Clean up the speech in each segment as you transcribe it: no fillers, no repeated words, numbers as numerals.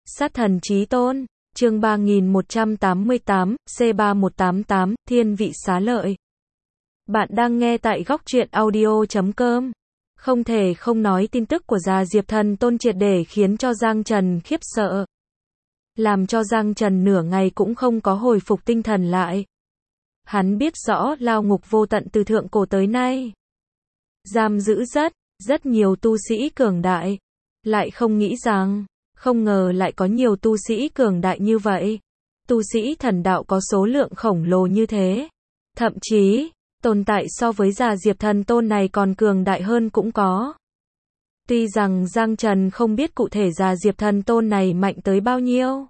Sát thần chí tôn, chương 3188, C3188, thiên vị xá lợi. Bạn đang nghe tại góc truyện audio.com. Không thể không nói tin tức của Già Diệp Thần Tôn triệt để khiến cho Giang Trần khiếp sợ. Làm cho Giang Trần nửa ngày cũng không có hồi phục tinh thần lại. Hắn biết rõ lao ngục vô tận từ thượng cổ tới nay. Giam giữ rất nhiều tu sĩ cường đại. Lại không nghĩ rằng, không ngờ lại có nhiều tu sĩ cường đại như vậy. Tu sĩ thần đạo có số lượng khổng lồ như thế. Thậm chí, tồn tại so với Già Diệp Thần Tôn này còn cường đại hơn cũng có. Tuy rằng Giang Trần không biết cụ thể Già Diệp Thần Tôn này mạnh tới bao nhiêu.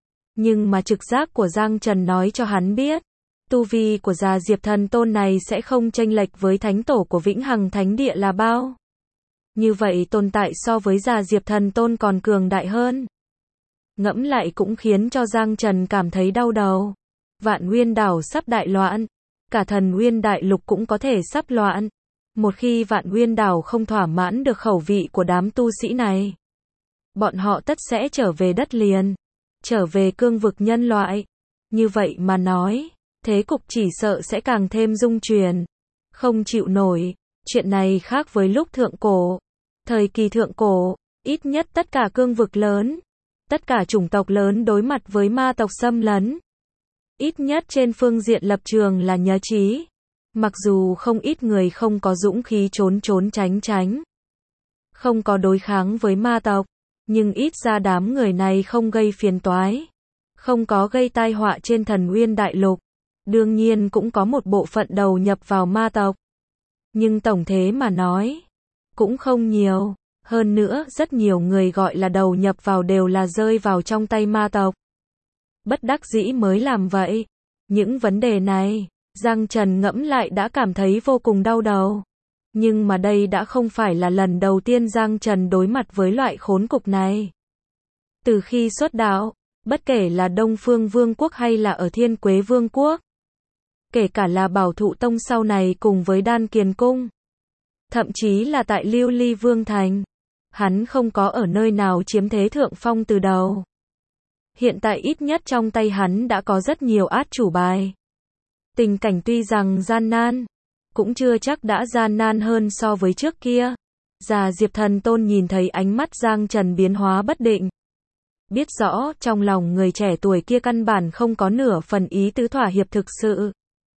Nhưng mà trực giác của Giang Trần nói cho hắn biết. Tu vi của Già Diệp Thần Tôn này sẽ không chênh lệch với thánh tổ của Vĩnh Hằng Thánh Địa là bao. Như vậy tồn tại so với Già Diệp Thần Tôn còn cường đại hơn. Ngẫm lại cũng khiến cho Giang Trần cảm thấy đau đầu. Vạn Nguyên Đảo sắp đại loạn. Cả Thần Nguyên Đại Lục cũng có thể sắp loạn. Một khi Vạn Nguyên Đảo không thỏa mãn được khẩu vị của đám tu sĩ này, bọn họ tất sẽ trở về đất liền. Trở về cương vực nhân loại. Như vậy mà nói, thế cục chỉ sợ sẽ càng thêm rung chuyển. Không chịu nổi. Chuyện này khác với lúc thượng cổ. Thời kỳ thượng cổ, ít nhất tất cả cương vực lớn, tất cả chủng tộc lớn đối mặt với ma tộc xâm lấn. Ít nhất trên phương diện lập trường là nhất trí. Mặc dù không ít người không có dũng khí trốn tránh. Không có đối kháng với ma tộc, nhưng ít ra đám người này không gây phiền toái. Không có gây tai họa trên Thần Nguyên Đại Lục. Đương nhiên cũng có một bộ phận đầu nhập vào ma tộc. Nhưng tổng thế mà nói, cũng không nhiều. Hơn nữa, rất nhiều người gọi là đầu nhập vào đều là rơi vào trong tay ma tộc. Bất đắc dĩ mới làm vậy. Những vấn đề này, Giang Trần ngẫm lại đã cảm thấy vô cùng đau đầu. Nhưng mà đây đã không phải là lần đầu tiên Giang Trần đối mặt với loại khốn cục này. Từ khi xuất đạo, bất kể là Đông Phương Vương quốc hay là ở Thiên Quế Vương quốc, kể cả là Bảo Thụ Tông sau này cùng với Đan Kiền Cung, thậm chí là tại Lưu Ly Vương Thành, hắn không có ở nơi nào chiếm thế thượng phong từ đầu. Hiện tại ít nhất trong tay hắn đã có rất nhiều át chủ bài. Tình cảnh tuy rằng gian nan, cũng chưa chắc đã gian nan hơn so với trước kia. Già Diệp Thần Tôn nhìn thấy ánh mắt Giang Trần biến hóa bất định. Biết rõ trong lòng người trẻ tuổi kia căn bản không có nửa phần ý tứ thỏa hiệp thực sự.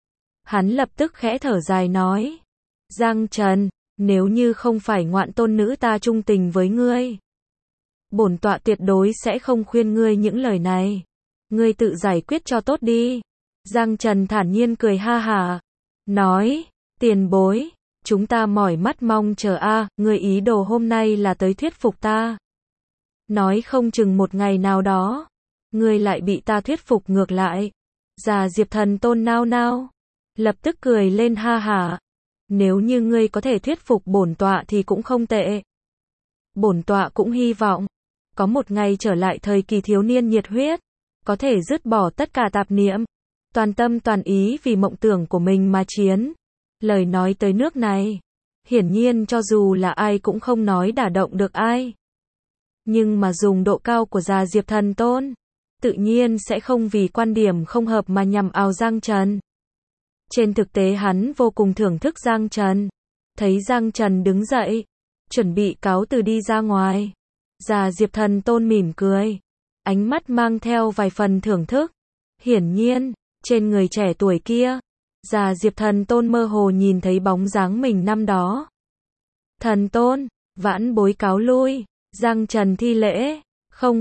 Hắn lập tức khẽ thở dài nói. Giang Trần, nếu như không phải ngoạn tôn nữ ta trung tình với ngươi, bổn tọa tuyệt đối sẽ không khuyên ngươi những lời này. Ngươi tự giải quyết cho tốt đi. Giang Trần thản nhiên cười ha hả. Nói, tiền bối, chúng ta mỏi mắt mong chờ ngươi ý đồ hôm nay là tới thuyết phục ta. Nói không chừng một ngày nào đó, ngươi lại bị ta thuyết phục ngược lại. Già Diệp Thần Tôn nao, lập tức cười lên ha hả. Nếu như ngươi có thể thuyết phục bổn tọa thì cũng không tệ. Bổn tọa cũng hy vọng có một ngày trở lại thời kỳ thiếu niên nhiệt huyết, có thể dứt bỏ tất cả tạp niệm, toàn tâm toàn ý vì mộng tưởng của mình mà chiến. Lời nói tới nước này, hiển nhiên cho dù là ai cũng không nói đả động được ai. Nhưng mà dùng độ cao của Già Diệp Thần Tôn, tự nhiên sẽ không vì quan điểm không hợp mà nhằm ào Giang Trần. Trên thực tế hắn vô cùng thưởng thức Giang Trần. Thấy Giang Trần đứng dậy, chuẩn bị cáo từ đi ra ngoài. Già Diệp Thần Tôn mỉm cười, ánh mắt mang theo vài phần thưởng thức. Hiển nhiên, trên người trẻ tuổi kia, Già Diệp Thần Tôn mơ hồ nhìn thấy bóng dáng mình năm đó. Thần Tôn, vãn bối cáo lui. Giang Trần thi lễ. Không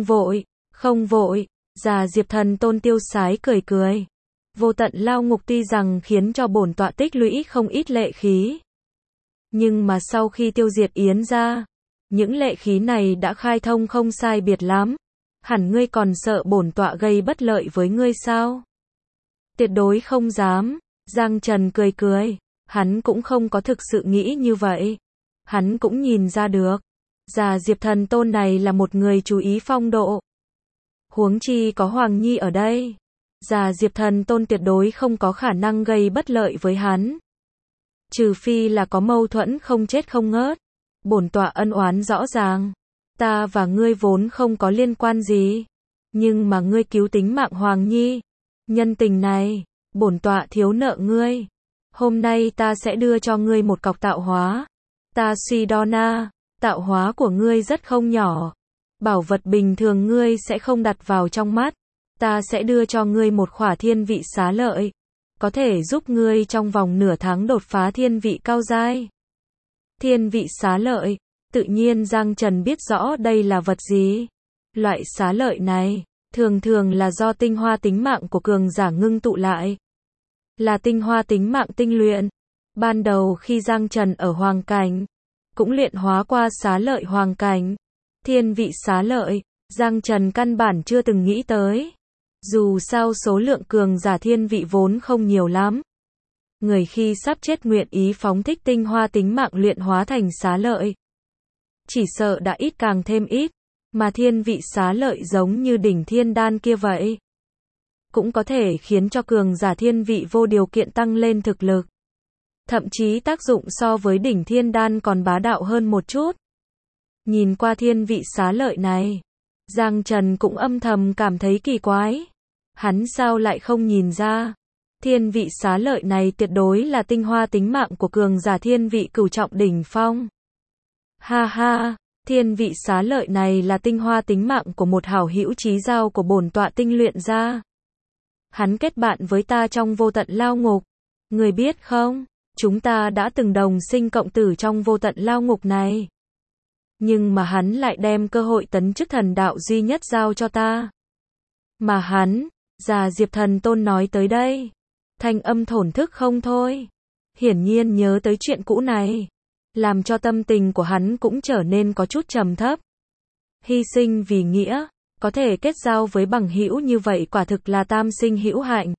vội. Già Diệp Thần Tôn tiêu sái cười. Vô tận lao ngục tuy rằng khiến cho bổn tọa tích lũy không ít lệ khí. Nhưng mà sau khi tiêu diệt Yến ra, những lệ khí này đã khai thông không sai biệt lắm. Hẳn ngươi còn sợ bổn tọa gây bất lợi với ngươi sao? Tuyệt đối không dám. Giang Trần cười. Hắn cũng không có thực sự nghĩ như vậy. Hắn cũng nhìn ra được. Già Diệp Thần Tôn này là một người chú ý phong độ. Huống chi có Hoàng Nhi ở đây. Già Diệp Thần Tôn tuyệt đối không có khả năng gây bất lợi với hắn. Trừ phi là có mâu thuẫn không chết không ngớt. Bổn tọa ân oán rõ ràng. Ta và ngươi vốn không có liên quan gì. Nhưng mà ngươi cứu tính mạng Hoàng Nhi. Nhân tình này, bổn tọa thiếu nợ ngươi. Hôm nay ta sẽ đưa cho ngươi một cọc tạo hóa. Ta suy đo na, tạo hóa của ngươi rất không nhỏ. Bảo vật bình thường ngươi sẽ không đặt vào trong mắt. Ta sẽ đưa cho ngươi một khỏa thiên vị xá lợi. Có thể giúp ngươi trong vòng nửa tháng đột phá thiên vị cao giai. Thiên vị xá lợi. Tự nhiên Giang Trần biết rõ đây là vật gì. Loại xá lợi này, thường thường là do tinh hoa tính mạng của cường giả ngưng tụ lại. Là tinh hoa tính mạng tinh luyện. Ban đầu khi Giang Trần ở Hoàng Cảnh, cũng luyện hóa qua xá lợi Hoàng Cảnh. Thiên vị xá lợi, Giang Trần căn bản chưa từng nghĩ tới. Dù sao số lượng cường giả thiên vị vốn không nhiều lắm. Người khi sắp chết nguyện ý phóng thích tinh hoa tính mạng luyện hóa thành xá lợi. Chỉ sợ đã ít càng thêm ít, mà thiên vị xá lợi giống như đỉnh thiên đan kia vậy. Cũng có thể khiến cho cường giả thiên vị vô điều kiện tăng lên thực lực. Thậm chí tác dụng so với đỉnh thiên đan còn bá đạo hơn một chút. Nhìn qua thiên vị xá lợi này, Giang Trần cũng âm thầm cảm thấy kỳ quái. Hắn sao lại không nhìn ra? Thiên vị xá lợi này tuyệt đối là tinh hoa tính mạng của cường giả thiên vị cửu trọng đỉnh phong. Ha ha, thiên vị xá lợi này là tinh hoa tính mạng của một hảo hữu chí giao của bổn tọa tinh luyện ra. Hắn kết bạn với ta trong vô tận lao ngục. Người biết không, chúng ta đã từng đồng sinh cộng tử trong vô tận lao ngục này. Nhưng mà hắn lại đem cơ hội tấn chức thần đạo duy nhất giao cho ta. Mà hắn, già Diệp Thần Tôn nói tới đây, thanh âm thổn thức không thôi. Hiển nhiên nhớ tới chuyện cũ này, làm cho tâm tình của hắn cũng trở nên có chút trầm thấp. Hy sinh vì nghĩa, có thể kết giao với bằng hữu như vậy quả thực là tam sinh hữu hạnh.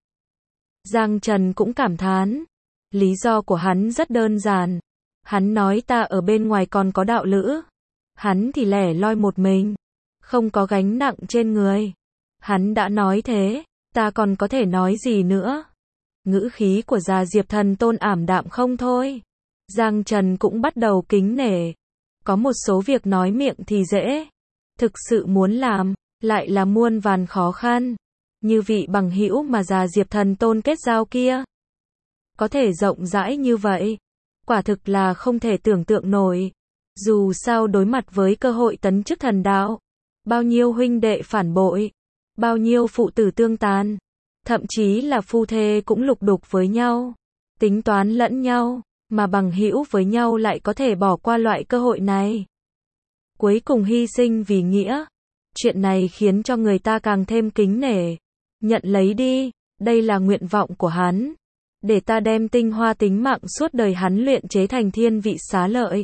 Giang Trần cũng cảm thán. Lý do của hắn rất đơn giản. Hắn nói ta ở bên ngoài còn có đạo lữ. Hắn thì lẻ loi một mình, không có gánh nặng trên người. Hắn đã nói thế, ta còn có thể nói gì nữa? Ngữ khí của già Diệp Thần Tôn ảm đạm không thôi. Giang Trần cũng bắt đầu kính nể. Có một số việc nói miệng thì dễ, thực sự muốn làm, lại là muôn vàn khó khăn. Như vị bằng hữu mà già Diệp Thần Tôn kết giao kia. Có thể rộng rãi như vậy, quả thực là không thể tưởng tượng nổi. Dù sao đối mặt với cơ hội tấn chức thần đạo, bao nhiêu huynh đệ phản bội, bao nhiêu phụ tử tương tàn, thậm chí là phu thê cũng lục đục với nhau, tính toán lẫn nhau, mà bằng hữu với nhau lại có thể bỏ qua loại cơ hội này. Cuối cùng hy sinh vì nghĩa, chuyện này khiến cho người ta càng thêm kính nể. Nhận lấy đi, đây là nguyện vọng của hắn, để ta đem tinh hoa tính mạng suốt đời hắn luyện chế thành thiên vị xá lợi,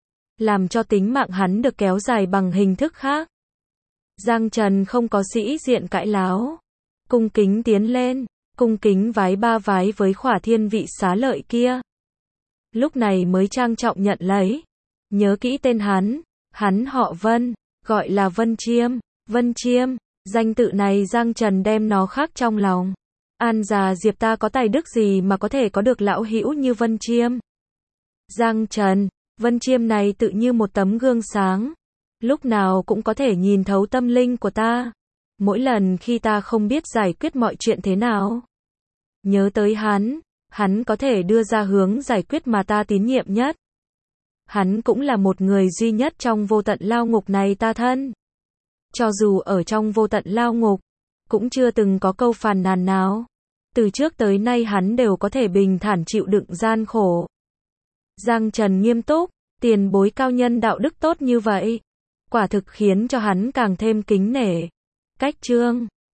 làm cho tính mạng hắn được kéo dài bằng hình thức khác. Giang Trần không có sĩ diện cãi láo, cung kính tiến lên, cung kính vái ba vái với khỏa thiên vị xá lợi kia. Lúc này mới trang trọng nhận lấy. Nhớ kỹ tên hắn họ Vân, gọi là Vân Chiêm. Vân Chiêm, danh tự này Giang Trần đem nó khắc trong lòng. An già Diệp ta có tài đức gì mà có thể có được lão hữu như Vân Chiêm? Giang Trần, Vân Chiêm này tự như một tấm gương sáng, lúc nào cũng có thể nhìn thấu tâm linh của ta. Mỗi lần khi ta không biết giải quyết mọi chuyện thế nào, nhớ tới hắn có thể đưa ra hướng giải quyết mà ta tín nhiệm nhất. Hắn cũng là một người duy nhất trong vô tận lao ngục này ta thân. Cho dù ở trong vô tận lao ngục, cũng chưa từng có câu phàn nàn nào. Từ trước tới nay hắn đều có thể bình thản chịu đựng gian khổ. Giang Trần nghiêm túc, tiền bối cao nhân đạo đức tốt như vậy, quả thực khiến cho hắn càng thêm kính nể. Cách chương